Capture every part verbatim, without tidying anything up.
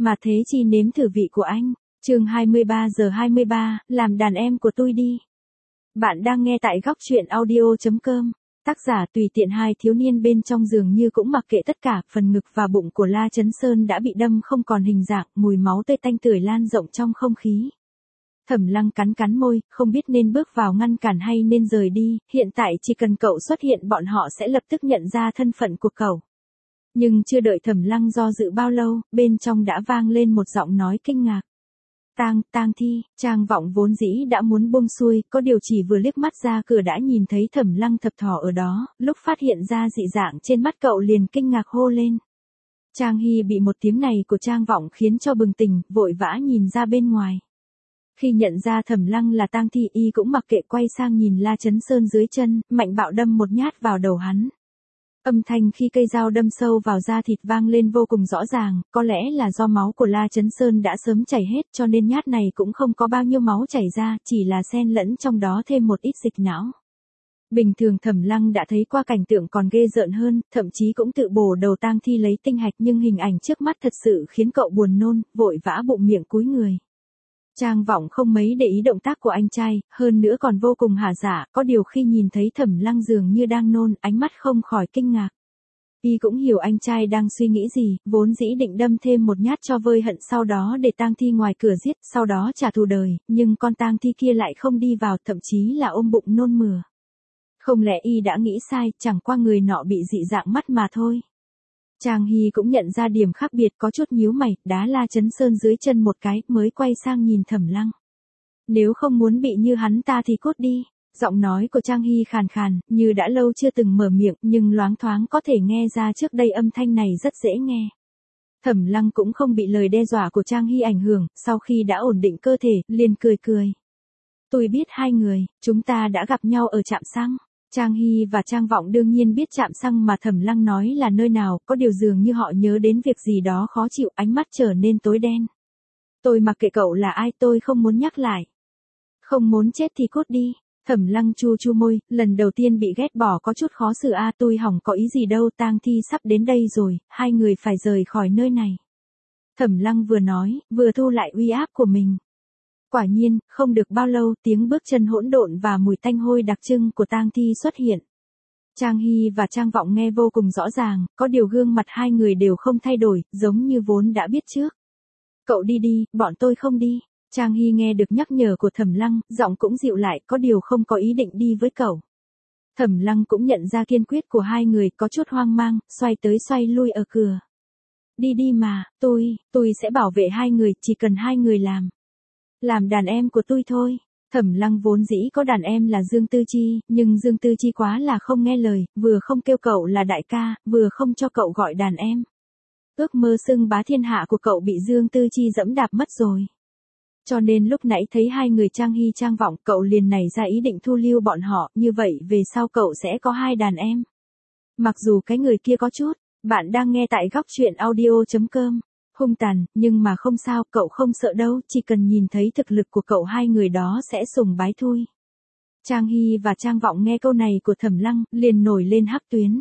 Mà thế chi nếm thử vị của anh. Chương hai mươi ba giờ hai mươi ba, làm đàn em của tôi đi. Bạn đang nghe tại góc truyện audio chấm com. Tác giả tùy tiện. Hai thiếu niên bên trong giường như cũng mặc kệ tất cả, phần ngực và bụng của La Chấn Sơn đã bị đâm không còn hình dạng, mùi máu tươi tanh tưởi lan rộng trong không khí. Thẩm Lăng cắn cắn môi, không biết nên bước vào ngăn cản hay nên rời đi, hiện tại chỉ cần cậu xuất hiện bọn họ sẽ lập tức nhận ra thân phận của cậu. Nhưng chưa đợi Thẩm Lăng do dự bao lâu, bên trong đã vang lên một giọng nói kinh ngạc. Tang, Tang Thi. Trang Vọng vốn dĩ đã muốn buông xuôi, có điều chỉ vừa liếc mắt ra cửa đã nhìn thấy Thẩm Lăng thập thò ở đó, lúc phát hiện ra dị dạng trên mắt cậu liền kinh ngạc hô lên. Trang Hy bị một tiếng này của Trang Vọng khiến cho bừng tỉnh, vội vã nhìn ra bên ngoài. Khi nhận ra Thẩm Lăng là Tang Thi, y cũng mặc kệ quay sang nhìn La Chấn Sơn dưới chân, mạnh bạo đâm một nhát vào đầu hắn. Âm thanh khi cây dao đâm sâu vào da thịt vang lên vô cùng rõ ràng, có lẽ là do máu của La Chấn Sơn đã sớm chảy hết cho nên nhát này cũng không có bao nhiêu máu chảy ra, chỉ là xen lẫn trong đó thêm một ít dịch não. Bình thường Thẩm Lăng đã thấy qua cảnh tượng còn ghê rợn hơn, thậm chí cũng tự bổ đầu Tang Thi lấy tinh hạch, nhưng hình ảnh trước mắt thật sự khiến cậu buồn nôn, vội vã bụng miệng cúi người. Trang Vọng không mấy để ý động tác của anh trai, hơn nữa còn vô cùng hả dạ, có điều khi nhìn thấy Thẩm Lăng dường như đang nôn, ánh mắt không khỏi kinh ngạc. Y cũng hiểu anh trai đang suy nghĩ gì, vốn dĩ định đâm thêm một nhát cho vơi hận, sau đó để Tang Thi ngoài cửa giết, sau đó trả thù đời, nhưng con Tang Thi kia lại không đi vào, thậm chí là ôm bụng nôn mửa. Không lẽ Y đã nghĩ sai, chẳng qua người nọ bị dị dạng mắt mà thôi. Trang Hy cũng nhận ra điểm khác biệt, có chút nhíu mày, đá La Chấn Sơn dưới chân một cái, mới quay sang nhìn Thẩm Lăng. Nếu không muốn bị như hắn ta thì cút đi. Giọng nói của Trang Hy khàn khàn, như đã lâu chưa từng mở miệng, nhưng loáng thoáng có thể nghe ra trước đây âm thanh này rất dễ nghe. Thẩm Lăng cũng không bị lời đe dọa của Trang Hy ảnh hưởng, sau khi đã ổn định cơ thể, liền cười cười. Tôi biết hai người, chúng ta đã gặp nhau ở trạm xăng. Trang Hy và Trang Vọng đương nhiên biết trạm xăng mà Thẩm Lăng nói là nơi nào, có điều dường như họ nhớ đến việc gì đó khó chịu, ánh mắt trở nên tối đen. Tôi mặc kệ cậu là ai, tôi không muốn nhắc lại. Không muốn chết thì cút đi. Thẩm Lăng chu chu môi, lần đầu tiên bị ghét bỏ có chút khó xử a, à, tôi hỏng có ý gì đâu, Tang Thi sắp đến đây rồi, hai người phải rời khỏi nơi này. Thẩm Lăng vừa nói, vừa thu lại uy áp của mình. Quả nhiên, không được bao lâu, tiếng bước chân hỗn độn và mùi tanh hôi đặc trưng của Tang Thi xuất hiện. Trang Hy và Trang Vọng nghe vô cùng rõ ràng, có điều gương mặt hai người đều không thay đổi, giống như vốn đã biết trước. Cậu đi đi, bọn tôi không đi. Trang Hy nghe được nhắc nhở của Thẩm Lăng, giọng cũng dịu lại, có điều không có ý định đi với cậu. Thẩm Lăng cũng nhận ra kiên quyết của hai người, có chút hoang mang, xoay tới xoay lui ở cửa. Đi đi mà, tôi, tôi sẽ bảo vệ hai người, chỉ cần hai người làm. Làm đàn em của tôi thôi. Thẩm Lăng vốn dĩ có đàn em là Dương Tư Chi, nhưng Dương Tư Chi quá là không nghe lời, vừa không kêu cậu là đại ca, vừa không cho cậu gọi đàn em. Ước mơ xưng bá thiên hạ của cậu bị Dương Tư Chi dẫm đạp mất rồi. Cho nên lúc nãy thấy hai người Trang Hy Trang Vọng, cậu liền nảy ra ý định thu lưu bọn họ, như vậy về sau cậu sẽ có hai đàn em. Mặc dù cái người kia có chút, bạn đang nghe tại góc truyện audio chấm com. Hung tàn, nhưng mà không sao, cậu không sợ đâu, chỉ cần nhìn thấy thực lực của cậu hai người đó sẽ sùng bái thôi. Trang Hy và Trang Vọng nghe câu này của Thẩm Lăng, liền nổi lên hắc tuyến.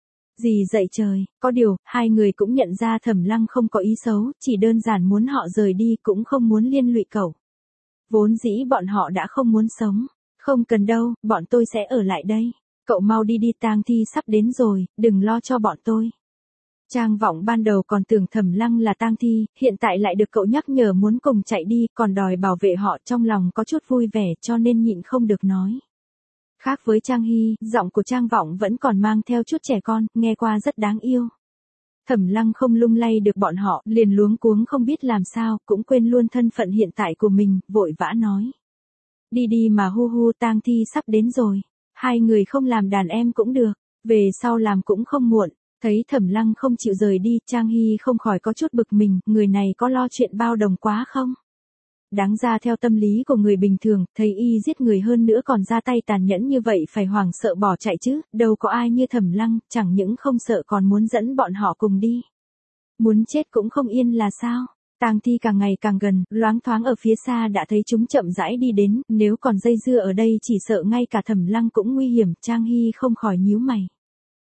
Gì dậy trời, có điều, hai người cũng nhận ra Thẩm Lăng không có ý xấu, chỉ đơn giản muốn họ rời đi, cũng không muốn liên lụy cậu. Vốn dĩ bọn họ đã không muốn sống. Không cần đâu, bọn tôi sẽ ở lại đây. Cậu mau đi đi, Tang Thi sắp đến rồi, đừng lo cho bọn tôi. Trang Vọng ban đầu còn tưởng Thẩm Lăng là Tang Thi, hiện tại lại được cậu nhắc nhở muốn cùng chạy đi, còn đòi bảo vệ họ, trong lòng có chút vui vẻ cho nên nhịn không được nói. Khác với Trang Hy, giọng của Trang Vọng vẫn còn mang theo chút trẻ con, nghe qua rất đáng yêu. Thẩm Lăng không lung lay được bọn họ, liền luống cuống không biết làm sao, cũng quên luôn thân phận hiện tại của mình, vội vã nói. Đi đi mà hu hu, Tang Thi sắp đến rồi. Hai người không làm đàn em cũng được, về sau làm cũng không muộn. Thấy Thẩm Lăng không chịu rời đi, Trang Hy không khỏi có chút bực mình, người này có lo chuyện bao đồng quá không? Đáng ra theo tâm lý của người bình thường, thấy y giết người hơn nữa còn ra tay tàn nhẫn như vậy phải hoảng sợ bỏ chạy chứ, đâu có ai như Thẩm Lăng, chẳng những không sợ còn muốn dẫn bọn họ cùng đi. Muốn chết cũng không yên là sao? Tang Thi càng ngày càng gần, loáng thoáng ở phía xa đã thấy chúng chậm rãi đi đến, nếu còn dây dưa ở đây chỉ sợ ngay cả Thẩm Lăng cũng nguy hiểm, Trang Hy không khỏi nhíu mày.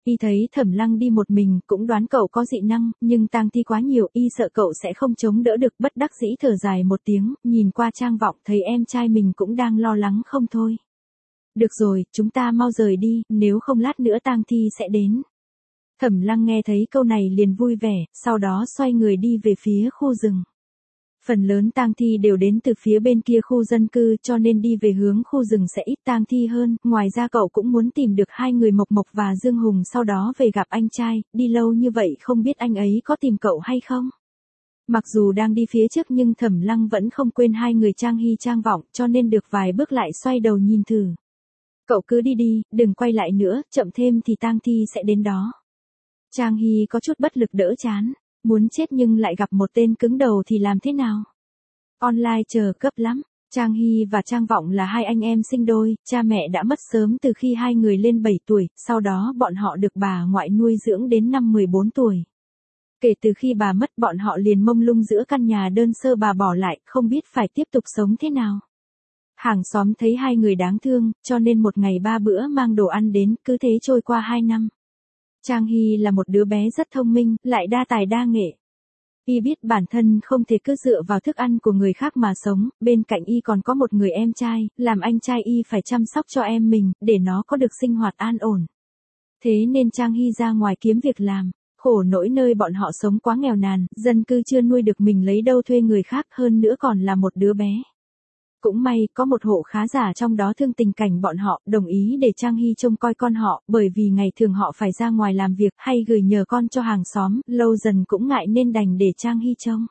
Y thấy Thẩm Lăng đi một mình, cũng đoán cậu có dị năng, nhưng tang thi quá nhiều, y sợ cậu sẽ không chống đỡ được, bất đắc dĩ thở dài một tiếng, nhìn qua Trang Vọng thấy em trai mình cũng đang lo lắng không thôi. Được rồi, chúng ta mau rời đi, nếu không lát nữa tang thi sẽ đến. Thẩm Lăng nghe thấy câu này liền vui vẻ, sau đó xoay người đi về phía khu rừng. Phần lớn tang thi đều đến từ phía bên kia khu dân cư, cho nên đi về hướng khu rừng sẽ ít tang thi hơn, ngoài ra cậu cũng muốn tìm được hai người Mộc Mộc và Dương Hùng sau đó về gặp anh trai, đi lâu như vậy không biết anh ấy có tìm cậu hay không. Mặc dù đang đi phía trước nhưng Thẩm Lăng vẫn không quên hai người Trang Hy Trang Vọng, cho nên được vài bước lại xoay đầu nhìn thử. Cậu cứ đi đi, đừng quay lại nữa, chậm thêm thì tang thi sẽ đến đó. Trang Hy có chút bất lực đỡ chán. Muốn chết nhưng lại gặp một tên cứng đầu thì làm thế nào? Online chờ cấp lắm. Trang Hy và Trang Vọng là hai anh em sinh đôi, cha mẹ đã mất sớm từ khi hai người lên bảy tuổi, sau đó bọn họ được bà ngoại nuôi dưỡng đến năm mười bốn tuổi. Kể từ khi bà mất bọn họ liền mông lung giữa căn nhà đơn sơ bà bỏ lại, không biết phải tiếp tục sống thế nào. Hàng xóm thấy hai người đáng thương, cho nên một ngày ba bữa mang đồ ăn đến, cứ thế trôi qua hai năm. Trang Hy là một đứa bé rất thông minh, lại đa tài đa nghệ. Y biết bản thân không thể cứ dựa vào thức ăn của người khác mà sống, bên cạnh Y còn có một người em trai, làm anh trai Y phải chăm sóc cho em mình, để nó có được sinh hoạt an ổn. Thế nên Trang Hy ra ngoài kiếm việc làm, khổ nỗi nơi bọn họ sống quá nghèo nàn, dân cư chưa nuôi được mình lấy đâu thuê người khác, hơn nữa còn là một đứa bé. Cũng may, có một hộ khá giả trong đó thương tình cảnh bọn họ, đồng ý để Trang Hy trông coi con họ, bởi vì ngày thường họ phải ra ngoài làm việc, hay gửi nhờ con cho hàng xóm, lâu dần cũng ngại nên đành để Trang Hy trông.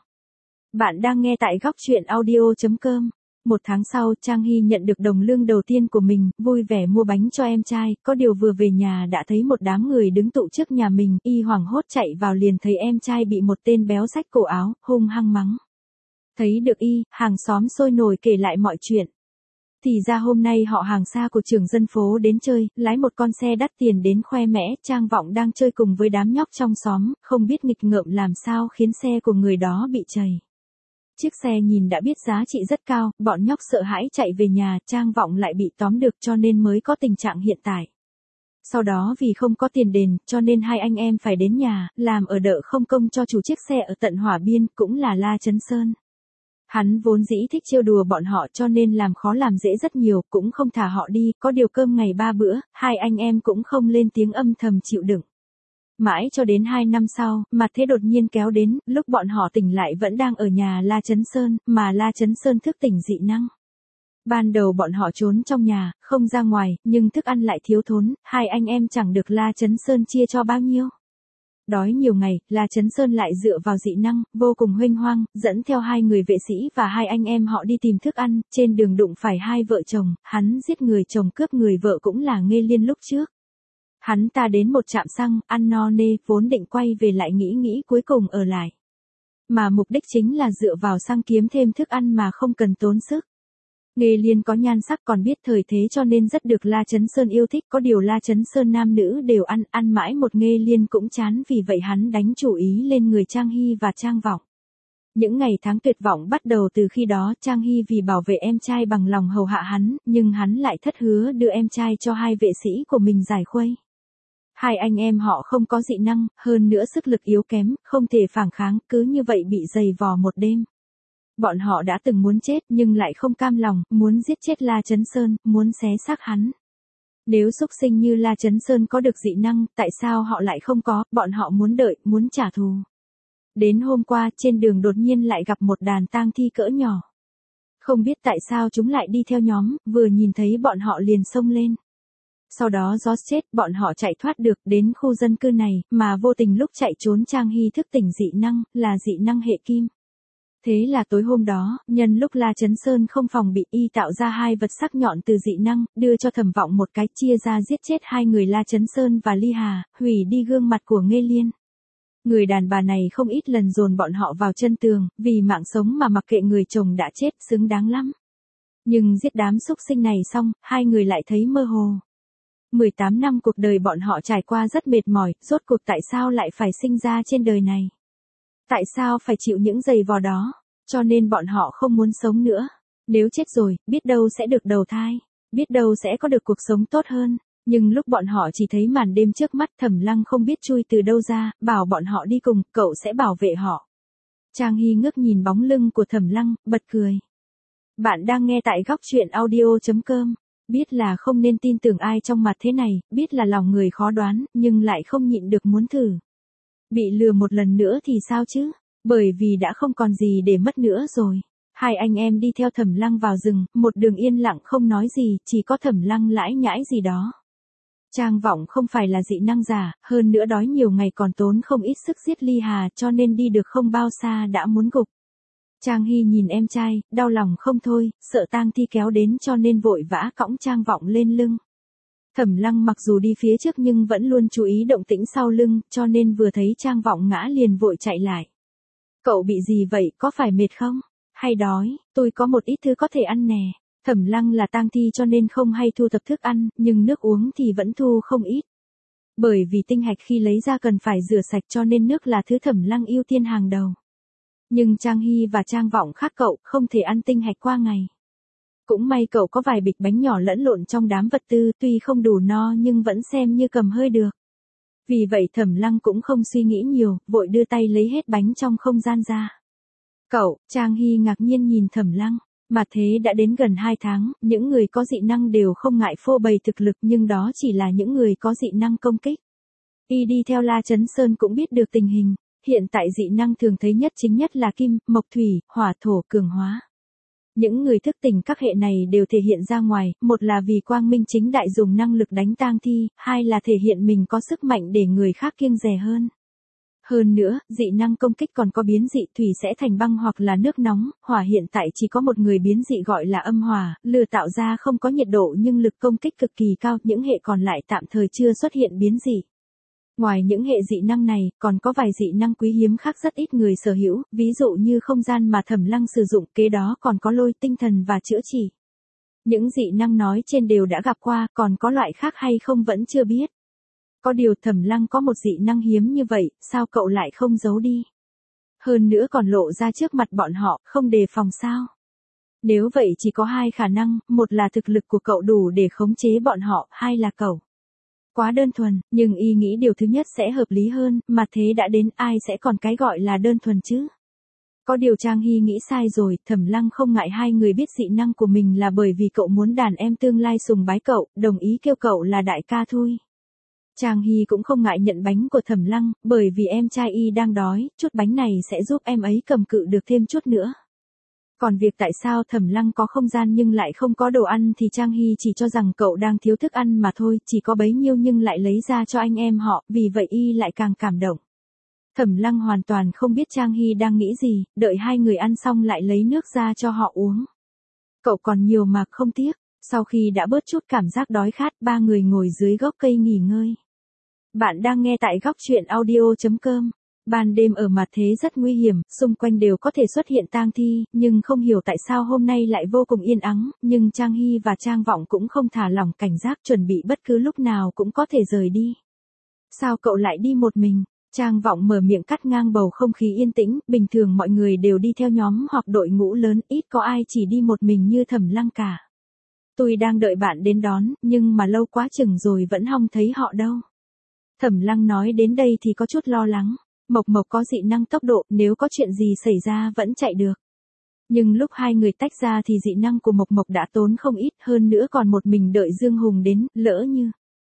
Bạn đang nghe tại góc truyện audio chấm com. Một tháng sau, Trang Hy nhận được đồng lương đầu tiên của mình, vui vẻ mua bánh cho em trai, có điều vừa về nhà đã thấy một đám người đứng tụ trước nhà mình, Y hoảng hốt chạy vào liền thấy em trai bị một tên béo xách cổ áo, hung hăng mắng. Thấy được Y, hàng xóm sôi nổi kể lại mọi chuyện. Thì ra hôm nay họ hàng xa của trưởng dân phố đến chơi, lái một con xe đắt tiền đến khoe mẽ, Trang Vọng đang chơi cùng với đám nhóc trong xóm, không biết nghịch ngợm làm sao khiến xe của người đó bị trầy. Chiếc xe nhìn đã biết giá trị rất cao, bọn nhóc sợ hãi chạy về nhà, Trang Vọng lại bị tóm được cho nên mới có tình trạng hiện tại. Sau đó vì không có tiền đền, cho nên hai anh em phải đến nhà, làm ở đợ không công cho chủ chiếc xe ở tận Hỏa Biên, cũng là La Chấn Sơn. Hắn vốn dĩ thích trêu đùa bọn họ cho nên làm khó làm dễ rất nhiều, cũng không thả họ đi, có điều cơm ngày ba bữa, hai anh em cũng không lên tiếng âm thầm chịu đựng. Mãi cho đến hai năm sau, mặt thế đột nhiên kéo đến, lúc bọn họ tỉnh lại vẫn đang ở nhà La Chấn Sơn, mà La Chấn Sơn thức tỉnh dị năng. Ban đầu bọn họ trốn trong nhà, không ra ngoài, nhưng thức ăn lại thiếu thốn, hai anh em chẳng được La Chấn Sơn chia cho bao nhiêu. Đói nhiều ngày, La Chấn Sơn lại dựa vào dị năng, vô cùng huênh hoang, dẫn theo hai người vệ sĩ và hai anh em họ đi tìm thức ăn, trên đường đụng phải hai vợ chồng, hắn giết người chồng cướp người vợ cũng là Nghê Liên lúc trước. Hắn ta đến một trạm xăng, ăn no nê, vốn định quay về lại nghĩ nghĩ cuối cùng ở lại. Mà mục đích chính là dựa vào xăng kiếm thêm thức ăn mà không cần tốn sức. Nghê Liên có nhan sắc còn biết thời thế cho nên rất được La Chấn Sơn yêu thích, có điều La Chấn Sơn nam nữ đều ăn, ăn mãi một Nghê Liên cũng chán, vì vậy hắn đánh chủ ý lên người Trang Hy và Trang Vọng. Những ngày tháng tuyệt vọng bắt đầu từ khi đó, Trang Hy vì bảo vệ em trai bằng lòng hầu hạ hắn, nhưng hắn lại thất hứa đưa em trai cho hai vệ sĩ của mình giải khuây. Hai anh em họ không có dị năng, hơn nữa sức lực yếu kém, không thể phản kháng, cứ như vậy bị dày vò một đêm. Bọn họ đã từng muốn chết nhưng lại không cam lòng, muốn giết chết La Chấn Sơn, muốn xé xác hắn. Nếu xúc sinh như La Chấn Sơn có được dị năng, tại sao họ lại không có, bọn họ muốn đợi, muốn trả thù. Đến hôm qua, trên đường đột nhiên lại gặp một đàn tang thi cỡ nhỏ. Không biết tại sao chúng lại đi theo nhóm, vừa nhìn thấy bọn họ liền xông lên. Sau đó gió chết, bọn họ chạy thoát được đến khu dân cư này, mà vô tình lúc chạy trốn Trang Hy thức tỉnh dị năng, là dị năng hệ kim. Thế là tối hôm đó, nhân lúc La Chấn Sơn không phòng bị, Y tạo ra hai vật sắc nhọn từ dị năng, đưa cho Thẩm Vọng một cái, chia ra giết chết hai người La Chấn Sơn và Ly Hà, hủy đi gương mặt của Nghê Liên. Người đàn bà này không ít lần dồn bọn họ vào chân tường, vì mạng sống mà mặc kệ người chồng đã chết, xứng đáng lắm. Nhưng giết đám xúc sinh này xong, hai người lại thấy mơ hồ. mười tám năm cuộc đời bọn họ trải qua rất mệt mỏi, rốt cuộc tại sao lại phải sinh ra trên đời này? Tại sao phải chịu những giày vò đó? Cho nên bọn họ không muốn sống nữa. Nếu chết rồi, biết đâu sẽ được đầu thai, biết đâu sẽ có được cuộc sống tốt hơn. Nhưng lúc bọn họ chỉ thấy màn đêm trước mắt, Thẩm Lăng không biết chui từ đâu ra, bảo bọn họ đi cùng, cậu sẽ bảo vệ họ. Trang Hy ngước nhìn bóng lưng của Thẩm Lăng, bật cười. Bạn đang nghe tại góc chuyện audio chấm com. Biết là không nên tin tưởng ai trong mặt thế này, biết là lòng người khó đoán, nhưng lại không nhịn được muốn thử. Bị lừa một lần nữa thì sao chứ? Bởi vì đã không còn gì để mất nữa rồi. Hai anh em đi theo Thẩm Lăng vào rừng, một đường yên lặng không nói gì, chỉ có Thẩm Lăng lãi nhãi gì đó. Trang Vọng không phải là dị năng giả, hơn nữa đói nhiều ngày còn tốn không ít sức giết Ly Hà, cho nên đi được không bao xa đã muốn gục. Trang Hy nhìn em trai, đau lòng không thôi, sợ tang thi kéo đến cho nên vội vã cõng Trang Vọng lên lưng. Thẩm Lăng mặc dù đi phía trước nhưng vẫn luôn chú ý động tĩnh sau lưng, cho nên vừa thấy Trang Vọng ngã liền vội chạy lại. Cậu bị gì vậy, có phải mệt không? Hay đói, tôi có một ít thứ có thể ăn nè. Thẩm Lăng là tang thi cho nên không hay thu thập thức ăn, nhưng nước uống thì vẫn thu không ít. Bởi vì tinh hạch khi lấy ra cần phải rửa sạch cho nên nước là thứ Thẩm Lăng ưu tiên hàng đầu. Nhưng Trang Hy và Trang Vọng khác cậu, không thể ăn tinh hạch qua ngày. Cũng may cậu có vài bịch bánh nhỏ lẫn lộn trong đám vật tư, tuy không đủ no nhưng vẫn xem như cầm hơi được. Vì vậy Thẩm Lăng cũng không suy nghĩ nhiều, vội đưa tay lấy hết bánh trong không gian ra. Cậu, Trang Hy ngạc nhiên nhìn Thẩm Lăng. Mà thế đã đến gần hai tháng, những người có dị năng đều không ngại phô bày thực lực nhưng đó chỉ là những người có dị năng công kích. Y đi theo La Chấn Sơn cũng biết được tình hình, hiện tại dị năng thường thấy nhất chính nhất là kim, mộc thủy, hỏa thổ cường hóa. Những người thức tỉnh các hệ này đều thể hiện ra ngoài, một là vì quang minh chính đại dùng năng lực đánh tang thi, hai là thể hiện mình có sức mạnh để người khác kiêng dè hơn. Hơn nữa, dị năng công kích còn có biến dị, thủy sẽ thành băng hoặc là nước nóng, hỏa hiện tại chỉ có một người biến dị gọi là âm hỏa, lửa tạo ra không có nhiệt độ nhưng lực công kích cực kỳ cao, những hệ còn lại tạm thời chưa xuất hiện biến dị. Ngoài những hệ dị năng này, còn có vài dị năng quý hiếm khác rất ít người sở hữu, ví dụ như không gian mà Thẩm Lăng sử dụng, kế đó còn có lôi tinh thần và chữa trị. Những dị năng nói trên đều đã gặp qua, còn có loại khác hay không vẫn chưa biết. Có điều Thẩm Lăng có một dị năng hiếm như vậy, sao cậu lại không giấu đi? Hơn nữa còn lộ ra trước mặt bọn họ, không đề phòng sao? Nếu vậy chỉ có hai khả năng, một là thực lực của cậu đủ để khống chế bọn họ, hai là cậu quá đơn thuần, nhưng y nghĩ điều thứ nhất sẽ hợp lý hơn, mà thế đã đến ai sẽ còn cái gọi là đơn thuần chứ? Có điều Trang Hy nghĩ sai rồi, Thẩm Lăng không ngại hai người biết dị năng của mình là bởi vì cậu muốn đàn em tương lai sùng bái cậu, đồng ý kêu cậu là đại ca thôi. Trang Hy cũng không ngại nhận bánh của Thẩm Lăng, bởi vì em trai y đang đói, chút bánh này sẽ giúp em ấy cầm cự được thêm chút nữa. Còn việc tại sao Thẩm Lăng có không gian nhưng lại không có đồ ăn thì Trang Hy chỉ cho rằng cậu đang thiếu thức ăn mà thôi, chỉ có bấy nhiêu nhưng lại lấy ra cho anh em họ, vì vậy y lại càng cảm động. Thẩm Lăng hoàn toàn không biết Trang Hy đang nghĩ gì, đợi hai người ăn xong lại lấy nước ra cho họ uống. Cậu còn nhiều mà không tiếc. Sau khi đã bớt chút cảm giác đói khát, ba người ngồi dưới gốc cây nghỉ ngơi. Bạn đang nghe tại góc chuyện audio chấm com. Ban đêm ở mặt thế rất nguy hiểm, xung quanh đều có thể xuất hiện tang thi, nhưng không hiểu tại sao hôm nay lại vô cùng yên ắng, nhưng Trang Hy và Trang Vọng cũng không thả lỏng cảnh giác, chuẩn bị bất cứ lúc nào cũng có thể rời đi. Sao cậu lại đi một mình? Trang Vọng mở miệng cắt ngang bầu không khí yên tĩnh, bình thường mọi người đều đi theo nhóm hoặc đội ngũ lớn, ít có ai chỉ đi một mình như Thẩm Lăng cả. Tôi đang đợi bạn đến đón, nhưng mà lâu quá chừng rồi vẫn không thấy họ đâu. Thẩm Lăng nói đến đây thì có chút lo lắng. Mộc Mộc có dị năng tốc độ, nếu có chuyện gì xảy ra vẫn chạy được. Nhưng lúc hai người tách ra thì dị năng của Mộc Mộc đã tốn không ít, hơn nữa còn một mình đợi Dương Hùng đến, lỡ như.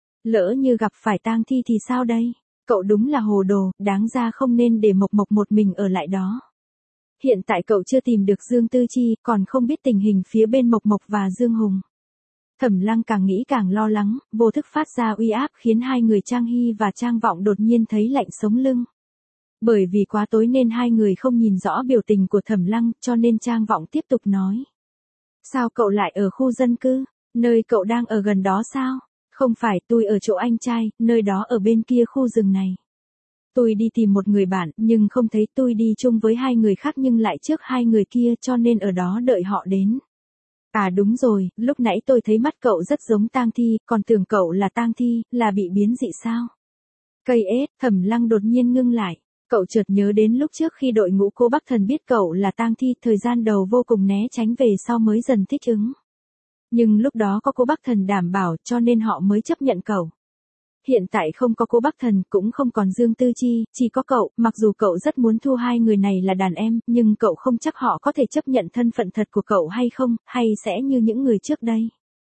Lỡ như gặp phải tang thi thì sao đây? Cậu đúng là hồ đồ, đáng ra không nên để Mộc Mộc một mình ở lại đó. Hiện tại cậu chưa tìm được Dương Tư Chi, còn không biết tình hình phía bên Mộc Mộc và Dương Hùng. Thẩm Lăng càng nghĩ càng lo lắng, vô thức phát ra uy áp khiến hai người Trang Hy và Trang Vọng đột nhiên thấy lạnh sống lưng. Bởi vì quá tối nên hai người không nhìn rõ biểu tình của Thẩm Lăng, cho nên Trang Vọng tiếp tục nói. Sao cậu lại ở khu dân cư? Nơi cậu đang ở gần đó sao? Không phải, tôi ở chỗ anh trai, nơi đó ở bên kia khu rừng này. Tôi đi tìm một người bạn, nhưng không thấy, tôi đi chung với hai người khác nhưng lại trước hai người kia cho nên ở đó đợi họ đến. À đúng rồi, lúc nãy tôi thấy mắt cậu rất giống tang thi, còn tưởng cậu là tang thi, là bị biến dị sao? Cây ết, Thẩm Lăng đột nhiên ngưng lại. Cậu chợt nhớ đến lúc trước khi đội ngũ cô Bắc Thần biết cậu là tang thi, thời gian đầu vô cùng né tránh về sau mới dần thích ứng. Nhưng lúc đó có cô bác thần đảm bảo cho nên họ mới chấp nhận cậu. Hiện tại không có cô bác thần cũng không còn Dương Tư Chi, chỉ có cậu, mặc dù cậu rất muốn thu hai người này là đàn em, nhưng cậu không chắc họ có thể chấp nhận thân phận thật của cậu hay không, hay sẽ như những người trước đây.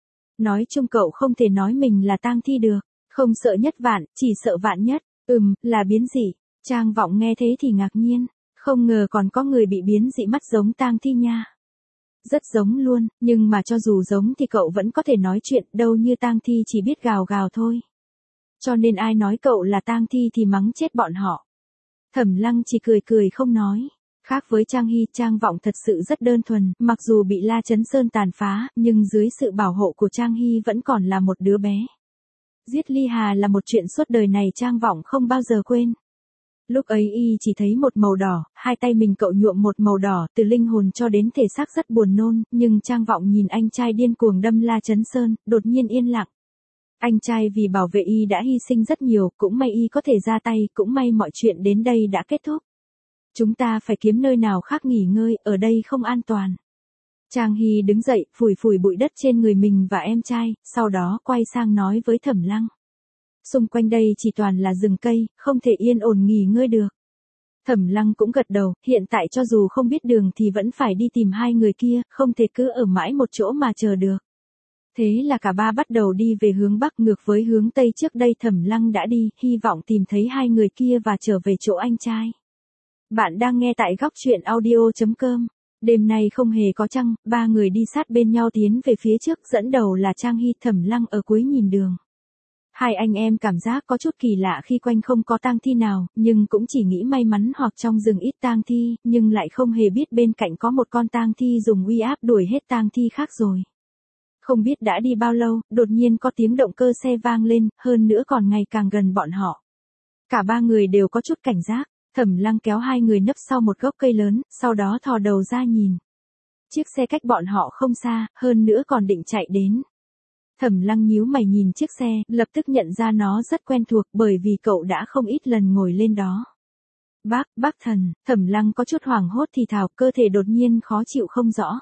Nói chung cậu không thể nói mình là tang thi được, không sợ nhất vạn, chỉ sợ vạn nhất, ừm, là biến dị. Trang Vọng nghe thế thì ngạc nhiên, không ngờ còn có người bị biến dị mắt giống tang thi nha. Rất giống luôn, nhưng mà cho dù giống thì cậu vẫn có thể nói chuyện, đâu như tang thi chỉ biết gào gào thôi. Cho nên ai nói cậu là tang thi thì mắng chết bọn họ. Thẩm Lăng chỉ cười cười không nói. Khác với Trang Hy, Trang Vọng thật sự rất đơn thuần, mặc dù bị La Chấn Sơn tàn phá, nhưng dưới sự bảo hộ của Trang Hy vẫn còn là một đứa bé. Giết Ly Hà là một chuyện suốt đời này Trang Vọng không bao giờ quên. Lúc ấy y chỉ thấy một màu đỏ, hai tay mình cậu nhuộm một màu đỏ, từ linh hồn cho đến thể xác rất buồn nôn, nhưng Trang Vọng nhìn anh trai điên cuồng đâm La Chấn Sơn, đột nhiên yên lặng. Anh trai vì bảo vệ y đã hy sinh rất nhiều, cũng may y có thể ra tay, cũng may mọi chuyện đến đây đã kết thúc. Chúng ta phải kiếm nơi nào khác nghỉ ngơi, ở đây không an toàn. Trang Hy đứng dậy, phủi phủi bụi đất trên người mình và em trai, sau đó quay sang nói với Thẩm Lăng. Xung quanh đây chỉ toàn là rừng cây, không thể yên ổn nghỉ ngơi được. Thẩm Lăng cũng gật đầu, hiện tại cho dù không biết đường thì vẫn phải đi tìm hai người kia, không thể cứ ở mãi một chỗ mà chờ được. Thế là cả ba bắt đầu đi về hướng Bắc ngược với hướng Tây trước đây Thẩm Lăng đã đi, hy vọng tìm thấy hai người kia và trở về chỗ anh trai. Bạn đang nghe tại góc truyện audio chấm com. Đêm nay không hề có trăng, ba người đi sát bên nhau tiến về phía trước, dẫn đầu là Trang Hy, Thẩm Lăng ở cuối nhìn đường. Hai anh em cảm giác có chút kỳ lạ khi quanh không có tang thi nào, nhưng cũng chỉ nghĩ may mắn hoặc trong rừng ít tang thi, nhưng lại không hề biết bên cạnh có một con tang thi dùng uy áp đuổi hết tang thi khác rồi. Không biết đã đi bao lâu, đột nhiên có tiếng động cơ xe vang lên, hơn nữa còn ngày càng gần bọn họ. Cả ba người đều có chút cảnh giác, Thẩm Lăng kéo hai người nấp sau một gốc cây lớn, sau đó thò đầu ra nhìn. Chiếc xe cách bọn họ không xa, hơn nữa còn định chạy đến. Thẩm Lăng nhíu mày nhìn chiếc xe, lập tức nhận ra nó rất quen thuộc bởi vì cậu đã không ít lần ngồi lên đó. Bác, bác thần, Thẩm Lăng có chút hoảng hốt thì thào, cơ thể đột nhiên khó chịu không rõ.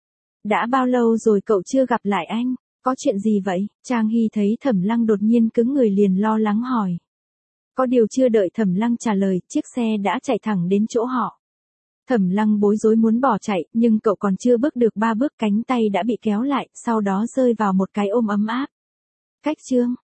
Đã bao lâu rồi cậu chưa gặp lại anh, có chuyện gì vậy? Trang Hy thấy Thẩm Lăng đột nhiên cứng người liền lo lắng hỏi. Có điều chưa đợi Thẩm Lăng trả lời, chiếc xe đã chạy thẳng đến chỗ họ. Thẩm Lăng bối rối muốn bỏ chạy, nhưng cậu còn chưa bước được ba bước cánh tay đã bị kéo lại, sau đó rơi vào một cái ôm ấm áp. Cách chương,